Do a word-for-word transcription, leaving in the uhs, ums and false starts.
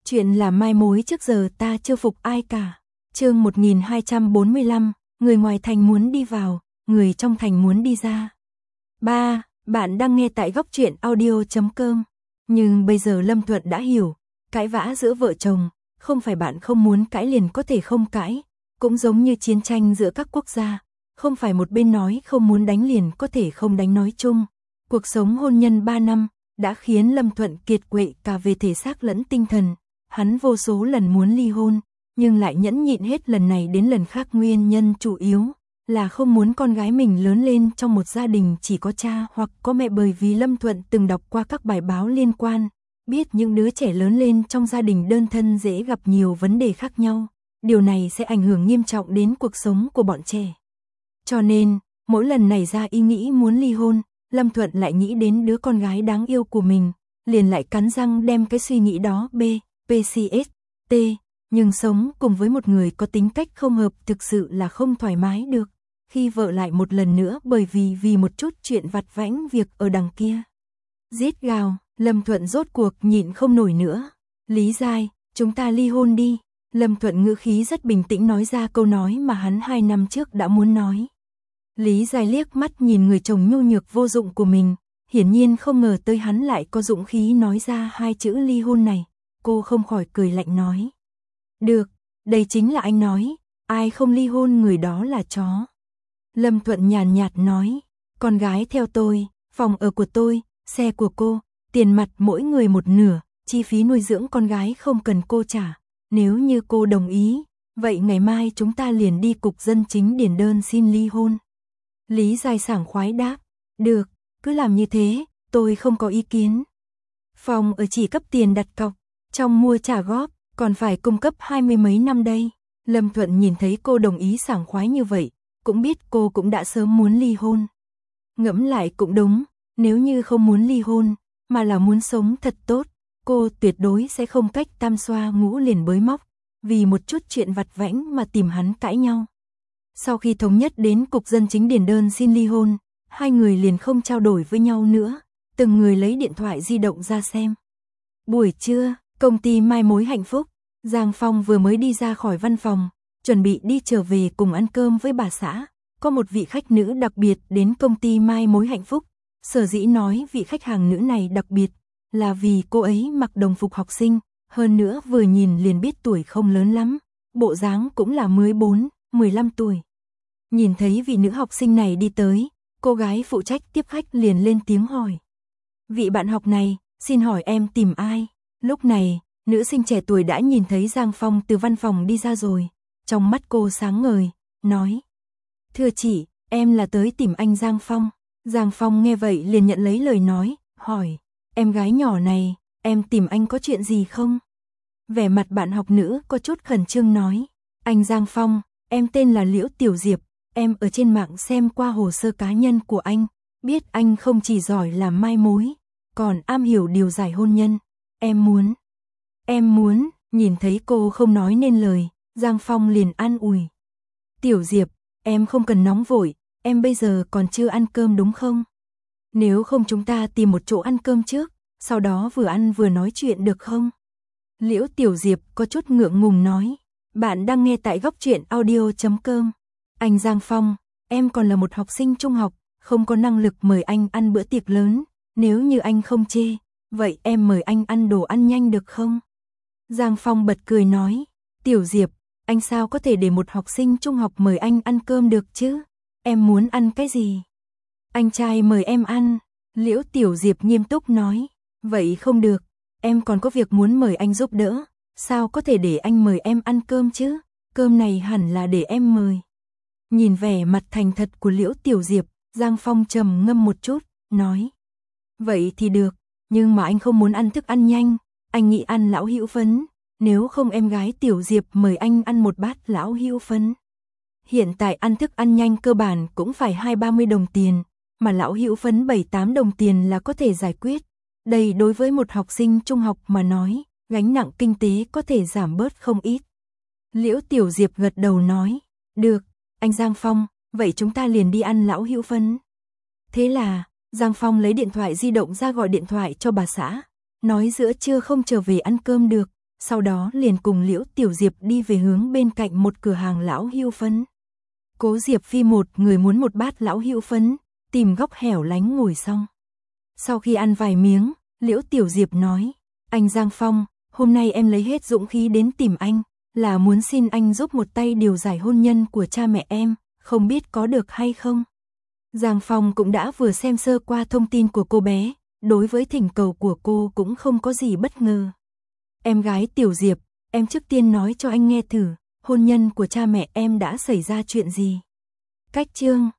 Chuyện là mai mối trước giờ ta chưa phục ai cả. Chương một nghìn hai trăm bốn mươi lăm, người ngoài thành muốn đi vào, người trong thành muốn đi ra. ba. Bạn đang nghe tại góc truyện audio chấm com. Nhưng bây giờ Lâm Thuận đã hiểu, cãi vã giữa vợ chồng, không phải bạn không muốn cãi liền có thể không cãi, cũng giống như chiến tranh giữa các quốc gia, không phải một bên nói không muốn đánh liền có thể không đánh nói chung. Cuộc sống hôn nhân ba năm đã khiến Lâm Thuận kiệt quệ cả về thể xác lẫn tinh thần, hắn vô số lần muốn ly hôn, nhưng lại nhẫn nhịn hết lần này đến lần khác. Nguyên nhân chủ yếu là không muốn con gái mình lớn lên trong một gia đình chỉ có cha hoặc có mẹ, bởi vì Lâm Thuận từng đọc qua các bài báo liên quan, biết những đứa trẻ lớn lên trong gia đình đơn thân dễ gặp nhiều vấn đề khác nhau, điều này sẽ ảnh hưởng nghiêm trọng đến cuộc sống của bọn trẻ. Cho nên, mỗi lần nảy ra ý nghĩ muốn ly hôn, Lâm Thuận lại nghĩ đến đứa con gái đáng yêu của mình, liền lại cắn răng đem cái suy nghĩ đó b, pê xê ét, t, nhưng sống cùng với một người có tính cách không hợp thực sự là không thoải mái được, khi vợ lại một lần nữa bởi vì vì một chút chuyện vặt vãnh việc ở đằng kia. Rít gào, Lâm Thuận rốt cuộc nhịn không nổi nữa. Lý Giai, chúng ta ly hôn đi. Lâm Thuận ngữ khí rất bình tĩnh nói ra câu nói mà hắn hai năm trước đã muốn nói. Lý Giai liếc mắt nhìn người chồng nhu nhược vô dụng của mình, hiển nhiên không ngờ tới hắn lại có dũng khí nói ra hai chữ ly hôn này, cô không khỏi cười lạnh nói. Được, đây chính là anh nói, ai không ly hôn người đó là chó. Lâm Thuận nhàn nhạt nói, con gái theo tôi, phòng ở của tôi, xe của cô, tiền mặt mỗi người một nửa, chi phí nuôi dưỡng con gái không cần cô trả, nếu như cô đồng ý, vậy ngày mai chúng ta liền đi cục dân chính điền đơn xin ly hôn. Lý Giai sảng khoái đáp, được, cứ làm như thế, tôi không có ý kiến. Phòng ở chỉ cấp tiền đặt cọc, trong mua trả góp, còn phải cung cấp hai mươi mấy năm đây. Lâm Thuận nhìn thấy cô đồng ý sảng khoái như vậy, cũng biết cô cũng đã sớm muốn ly hôn. Ngẫm lại cũng đúng, nếu như không muốn ly hôn, mà là muốn sống thật tốt, cô tuyệt đối sẽ không cách tam xoa ngũ liền bới móc, vì một chút chuyện vặt vãnh mà tìm hắn cãi nhau. Sau khi thống nhất đến cục dân chính điền đơn xin ly hôn, hai người liền không trao đổi với nhau nữa, từng người lấy điện thoại di động ra xem. Buổi trưa, công ty Mai Mối Hạnh Phúc, Giang Phong vừa mới đi ra khỏi văn phòng, chuẩn bị đi trở về cùng ăn cơm với bà xã. Có một vị khách nữ đặc biệt đến công ty Mai Mối Hạnh Phúc, sở dĩ nói vị khách hàng nữ này đặc biệt, là vì cô ấy mặc đồng phục học sinh, hơn nữa vừa nhìn liền biết tuổi không lớn lắm, bộ dáng cũng là mười bốn, mười lăm tuổi. Nhìn thấy vị nữ học sinh này đi tới, cô gái phụ trách tiếp khách liền lên tiếng hỏi. Vị bạn học này, xin hỏi em tìm ai? Lúc này, nữ sinh trẻ tuổi đã nhìn thấy Giang Phong từ văn phòng đi ra rồi, trong mắt cô sáng ngời, nói. Thưa chị, em là tới tìm anh Giang Phong. Giang Phong nghe vậy liền nhận lấy lời nói, hỏi. Em gái nhỏ này, em tìm anh có chuyện gì không? Vẻ mặt bạn học nữ có chút khẩn trương nói. Anh Giang Phong, em tên là Liễu Tiểu Diệp, em ở trên mạng xem qua hồ sơ cá nhân của anh, biết anh không chỉ giỏi làm mai mối, còn am hiểu điều giải hôn nhân. Em muốn, em muốn, nhìn thấy cô không nói nên lời, Giang Phong liền an ủi. Tiểu Diệp, em không cần nóng vội, em bây giờ còn chưa ăn cơm đúng không? Nếu không chúng ta tìm một chỗ ăn cơm trước, sau đó vừa ăn vừa nói chuyện được không? Liễu Tiểu Diệp có chút ngượng ngùng nói. Bạn đang nghe tại góc truyện audio chấm com. Anh Giang Phong, em còn là một học sinh trung học, không có năng lực mời anh ăn bữa tiệc lớn, nếu như anh không chê, vậy em mời anh ăn đồ ăn nhanh được không? Giang Phong bật cười nói, Tiểu Diệp, anh sao có thể để một học sinh trung học mời anh ăn cơm được chứ? Em muốn ăn cái gì? Anh trai mời em ăn. Liễu Tiểu Diệp nghiêm túc nói, vậy không được, em còn có việc muốn mời anh giúp đỡ, sao có thể để anh mời em ăn cơm chứ? Cơm này hẳn là để em mời. Nhìn vẻ mặt thành thật của Liễu Tiểu Diệp, Giang Phong trầm ngâm một chút, nói, vậy thì được, nhưng mà anh không muốn ăn thức ăn nhanh, anh nghĩ ăn lão hữu phấn, nếu không em gái Tiểu Diệp mời anh ăn một bát lão hữu phấn. Hiện tại ăn thức ăn nhanh cơ bản cũng phải hai ba mươi đồng tiền, mà lão hữu phấn bảy tám đồng tiền là có thể giải quyết. Đây đối với một học sinh trung học mà nói, gánh nặng kinh tế có thể giảm bớt không ít. Liễu Tiểu Diệp gật đầu nói, được, anh Giang Phong, vậy chúng ta liền đi ăn lão hữu phấn. Thế là, Giang Phong lấy điện thoại di động ra gọi điện thoại cho bà xã, nói giữa trưa không trở về ăn cơm được, sau đó liền cùng Liễu Tiểu Diệp đi về hướng bên cạnh một cửa hàng lão hưu phấn. Cố Diệp Phi một người muốn một bát lão hưu phấn, tìm góc hẻo lánh ngồi xong. Sau khi ăn vài miếng, Liễu Tiểu Diệp nói, anh Giang Phong, hôm nay em lấy hết dũng khí đến tìm anh, là muốn xin anh giúp một tay điều giải hôn nhân của cha mẹ em, không biết có được hay không. Giang Phong cũng đã vừa xem sơ qua thông tin của cô bé, đối với thỉnh cầu của cô cũng không có gì bất ngờ. Em gái Tiểu Diệp, em trước tiên nói cho anh nghe thử, hôn nhân của cha mẹ em đã xảy ra chuyện gì. Cách chương